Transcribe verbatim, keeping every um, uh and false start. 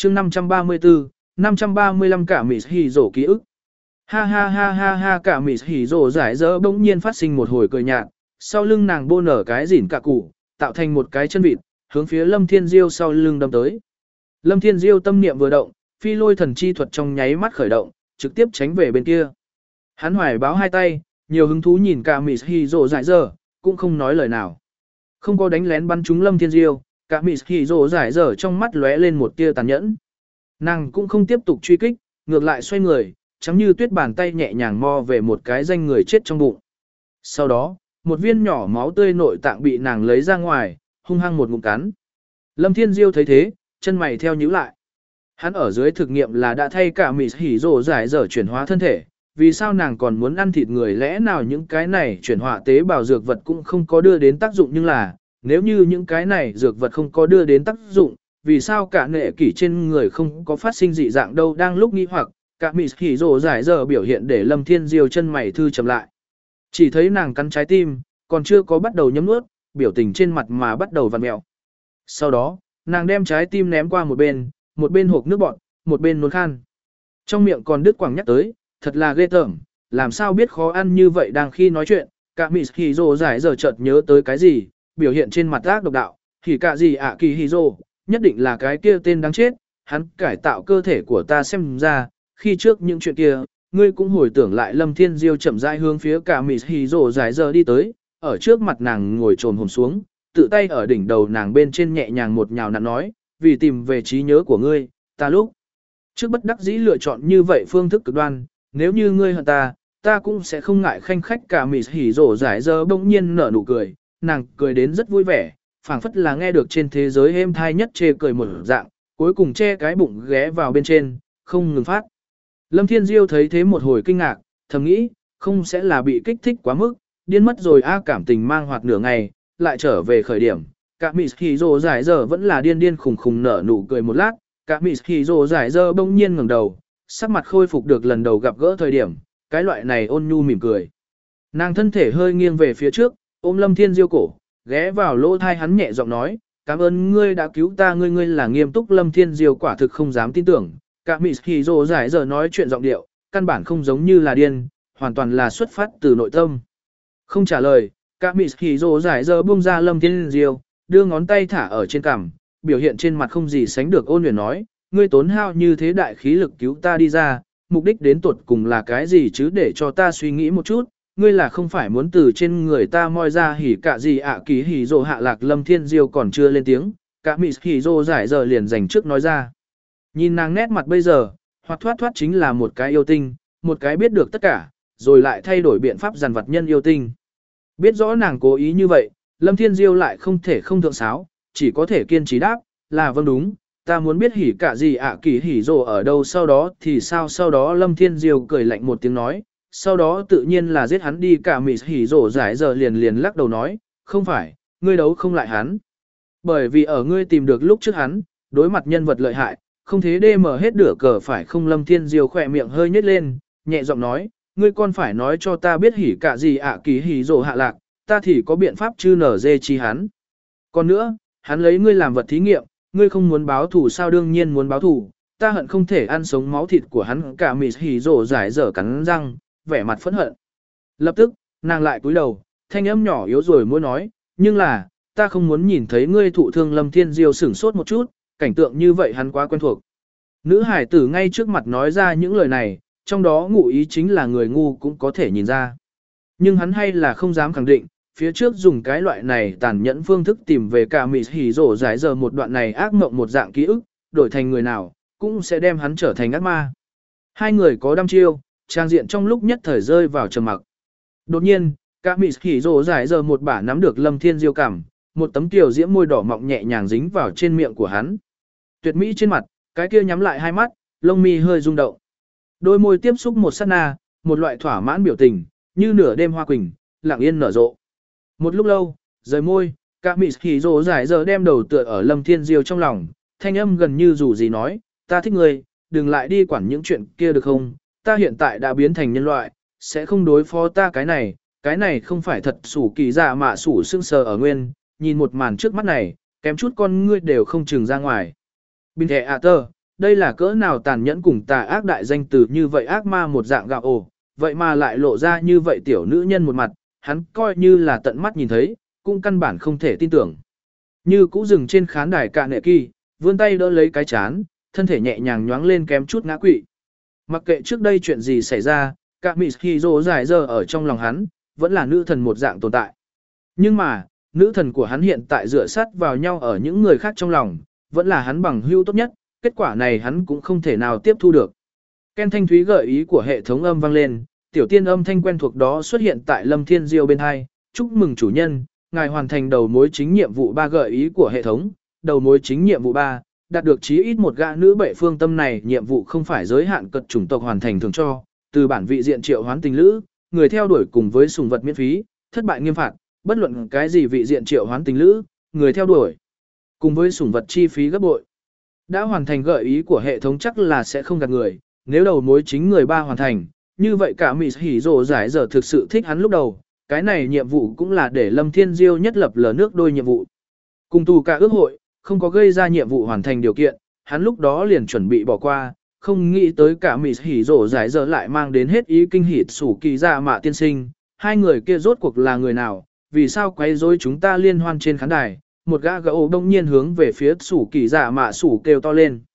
chương năm trăm ba mươi tư, năm trăm ba mươi lăm cả mị hỉ rổ ký ức. Ha ha ha ha ha cả mị hỉ rổ giải dỡ bỗng nhiên phát sinh một hồi cười nhạt, sau lưng nàng bô nở cái rỉn cả cụ, tạo thành một cái chân vịt, hướng phía Lâm Thiên Diêu sau lưng đâm tới. Lâm Thiên Diêu tâm niệm vừa động, phi lôi thần chi thuật trong nháy mắt khởi động, trực tiếp tránh về bên kia. Hắn hoài báo hai tay, nhiều hứng thú nhìn cả mị hỉ rổ giải dỡ, cũng không nói lời nào. Không có đánh lén bắn trúng Lâm Thiên Diêu, cả mị hỉ rổ giải dỡ trong mắt lóe lên một tia tàn nhẫn. Nàng cũng không tiếp tục truy kích, ngược lại xoay người, chấm như tuyết bàn tay nhẹ nhàng mo về một cái danh người chết trong bụng. Sau đó, một viên nhỏ máu tươi nội tạng bị nàng lấy ra ngoài, hung hăng một ngụm cắn. Lâm Thiên Diêu thấy thế, chân mày theo nhíu lại. Hắn ở dưới thực nghiệm là đã thay cả mị hỉ rổ giải dở chuyển hóa thân thể, vì sao nàng còn muốn ăn thịt người, lẽ nào những cái này chuyển hóa tế bào dược vật cũng không có đưa đến tác dụng, nhưng là, nếu như những cái này dược vật không có đưa đến tác dụng, vì sao cả nệ kỷ trên người không có phát sinh dị dạng đâu. Đang lúc nghi hoặc, cả mị hỉ rổ giải dở biểu hiện để Lâm Thiên Diêu chân mày thư chậm lại. Chỉ thấy nàng cắn trái tim, còn chưa có bắt đầu nhấm nuốt, biểu tình trên mặt mà bắt đầu vặn mẹo. Sau đó, nàng đem trái tim ném qua một bên, một bên hộc nước bọt, một bên nôn khan. Trong miệng còn đứt quảng nhắc tới, thật là ghê tởm, làm sao biết khó ăn như vậy. Đang khi nói chuyện, cả mị hỉ rổ giải dở chợt nhớ tới cái gì, biểu hiện trên mặt ác độc đạo, thì cả gì ạ kỳ hỉ rổ, nhất định là cái kia tên đáng chết, hắn cải tạo cơ thể của ta xem ra, khi trước những chuyện kia, ngươi cũng hồi tưởng lại. Lâm Thiên Diêu chậm rãi hướng phía cả mị hỉ rổ giải dở đi tới, ở trước mặt nàng ngồi trồm hổm xuống, tự tay ở đỉnh đầu nàng bên trên nhẹ nhàng một nhào nặn nói, vì tìm về trí nhớ của ngươi, ta lúc trước bất đắc dĩ lựa chọn như vậy phương thức cực đoan, nếu như ngươi hận ta, ta cũng sẽ không ngại khanh khách. Cả mị hỉ rổ giải dở bỗng nhiên nở nụ cười, nàng cười đến rất vui vẻ, phảng phất là nghe được trên thế giới êm thai nhất chê cười một dạng, cuối cùng che cái bụng ghé vào bên trên, không ngừng phát. Lâm Thiên Diêu thấy thế một hồi kinh ngạc, thầm nghĩ, không sẽ là bị kích thích quá mức, điên mất rồi a. Cảm tình mang hoạt nửa ngày, lại trở về khởi điểm. Cả mị hỉ rổ giải dở vẫn là điên điên khùng khùng nở nụ cười một lát, cả mị hỉ rổ giải dở bỗng nhiên ngẩng đầu, sắc mặt khôi phục được lần đầu gặp gỡ thời điểm, cái loại này ôn nhu mỉm cười. Nàng thân thể hơi nghiêng về phía trước, ôm Lâm Thiên Diêu cổ, ghé vào lỗ thai hắn nhẹ giọng nói, cảm ơn ngươi đã cứu ta, ngươi ngươi là nghiêm túc. Lâm Thiên Diêu quả thực không dám tin tưởng, cả mị hỉ rổ giải dở nói chuyện giọng điệu, căn bản không giống như là điên, hoàn toàn là xuất phát từ nội tâm. Không trả lời, cả mị hỉ rổ giải dở buông ra Lâm Thiên Diêu, đưa ngón tay thả ở trên cằm, biểu hiện trên mặt không gì sánh được ôn nhuyễn nói, ngươi tốn hao như thế đại khí lực cứu ta đi ra, mục đích đến tuột cùng là cái gì chứ, để cho ta suy nghĩ một chút. Ngươi là không phải muốn từ trên người ta moi ra hỉ cả gì ạ kỳ hỉ rồ hạ lạc. Lâm Thiên Diêu còn chưa lên tiếng, cả mị hỉ rồ giải giờ liền dành trước nói ra. Nhìn nàng nét mặt bây giờ, hoặc thoát thoát chính là một cái yêu tinh, một cái biết được tất cả, rồi lại thay đổi biện pháp dằn vặt nhân yêu tinh. Biết rõ nàng cố ý như vậy, Lâm Thiên Diêu lại không thể không thượng sáo, chỉ có thể kiên trì đáp, là vâng đúng, ta muốn biết hỉ cả gì ạ kỳ hỉ rồ ở đâu. Sau đó thì sao? Sau đó Lâm Thiên Diêu cười lạnh một tiếng nói, sau đó tự nhiên là giết hắn đi. Cả mị hỉ rổ giải giờ liền liền lắc đầu nói, không phải, ngươi đấu không lại hắn. Bởi vì ở ngươi tìm được lúc trước hắn, đối mặt nhân vật lợi hại, không thế đê mở hết đửa cờ phải không? Lâm Thiên Diêu khỏe miệng hơi nhếch lên, nhẹ giọng nói, ngươi còn phải nói cho ta biết hỉ cả gì ạ kỳ hỉ rổ hạ lạc, ta thì có biện pháp chư nở dê chi hắn. Còn nữa, hắn lấy ngươi làm vật thí nghiệm, ngươi không muốn báo thù sao? Đương nhiên muốn báo thù, ta hận không thể ăn sống máu thịt của hắn. Cả mị hỉ rổ giải giờ cắn răng, vẻ mặt phẫn hận. Lập tức, nàng lại cúi đầu, thanh âm nhỏ yếu rồi mới nói, nhưng là, ta không muốn nhìn thấy ngươi thụ thương. Lâm Thiên Diêu sửng sốt một chút, cảnh tượng như vậy hắn quá quen thuộc. Nữ hải tử ngay trước mặt nói ra những lời này, trong đó ngụ ý chính là người ngu cũng có thể nhìn ra. Nhưng hắn hay là không dám khẳng định, phía trước dùng cái loại này tàn nhẫn phương thức tìm về cả mị hỉ rổ giải giờ một đoạn này ác mộng một dạng ký ức, đổi thành người nào, cũng sẽ đem hắn trở thành ác ma. Hai người có đăm chiêu, trang diện trong lúc nhất thời rơi vào trầm mặc. Đột nhiên, cả mị hỉ rổ giải giờ một bả nắm được Lâm Thiên Diêu cằm, một tấm tiểu diễm môi đỏ mọng nhẹ nhàng dính vào trên miệng của hắn. Tuyệt mỹ trên mặt, cái kia nhắm lại hai mắt, lông mi hơi rung động. Đôi môi tiếp xúc một sát na, một loại thỏa mãn biểu tình, như nửa đêm hoa quỳnh, lặng yên nở rộ. Một lúc lâu, rời môi, cả mị hỉ rổ giải giờ đem đầu tựa ở Lâm Thiên Diêu trong lòng, thanh âm gần như dù gì nói, ta thích ngươi, đừng lại đi quản những chuyện kia được không? Ta hiện tại đã biến thành nhân loại, sẽ không đối phó ta cái này, cái này không phải thật sủ kỳ dạ mạ sủ sưng sờ ở nguyên, nhìn một màn trước mắt này, kém chút con ngươi đều không chừng ra ngoài. Bình thẻ à tơ, đây là cỡ nào tàn nhẫn cùng tà ác đại danh từ như vậy ác ma một dạng gạo ổ, vậy mà lại lộ ra như vậy tiểu nữ nhân một mặt, hắn coi như là tận mắt nhìn thấy, cũng căn bản không thể tin tưởng. Như cũ dừng trên khán đài cạ nệ kỳ, vươn tay đỡ lấy cái chán, thân thể nhẹ nhàng nhoáng lên kém chút ngã quỵ. Mặc kệ trước đây chuyện gì xảy ra, cả Mỹ Hiro dài giờ ở trong lòng hắn, vẫn là nữ thần một dạng tồn tại. Nhưng mà, nữ thần của hắn hiện tại dựa sát vào nhau ở những người khác trong lòng, vẫn là hắn bằng hữu tốt nhất, kết quả này hắn cũng không thể nào tiếp thu được. Ken thanh thúy gợi ý của hệ thống âm vang lên, tiểu tiên âm thanh quen thuộc đó xuất hiện tại Lâm Thiên Diêu bên hai, chúc mừng chủ nhân, ngài hoàn thành đầu mối chính nhiệm vụ ba gợi ý của hệ thống, đầu mối chính nhiệm vụ ba, đạt được chí ít một gã nữ bệ phương tâm này, nhiệm vụ không phải giới hạn cật chủng tộc hoàn thành thường cho, từ bản vị diện triệu hoán tình lữ, người theo đuổi cùng với sùng vật miễn phí, thất bại nghiêm phạt, bất luận cái gì vị diện triệu hoán tình lữ, người theo đuổi, cùng với sủng vật chi phí gấp bội. Đã hoàn thành gợi ý của hệ thống chắc là sẽ không gạt người, nếu đầu mối chính người ba hoàn thành, như vậy cả Mỹ Hỉ Rồ giải giờ thực sự thích hắn lúc đầu, cái này nhiệm vụ cũng là để Lâm Thiên Diêu nhất lập lờ nước đôi nhiệm vụ. Cùng tù cả ước hội, không có gây ra nhiệm vụ hoàn thành điều kiện, hắn lúc đó liền chuẩn bị bỏ qua, không nghĩ tới cả Mỹ Hỉ Rồ giải giờ lại mang đến hết ý kinh hỉ sủ kỳ dạ mạ tiên sinh, hai người kia rốt cuộc là người nào, vì sao quấy rối chúng ta liên hoan trên khán đài. Một gã gã ổ đông nhiên hướng về phía sủ kỳ dạ mạ sủ kêu to lên.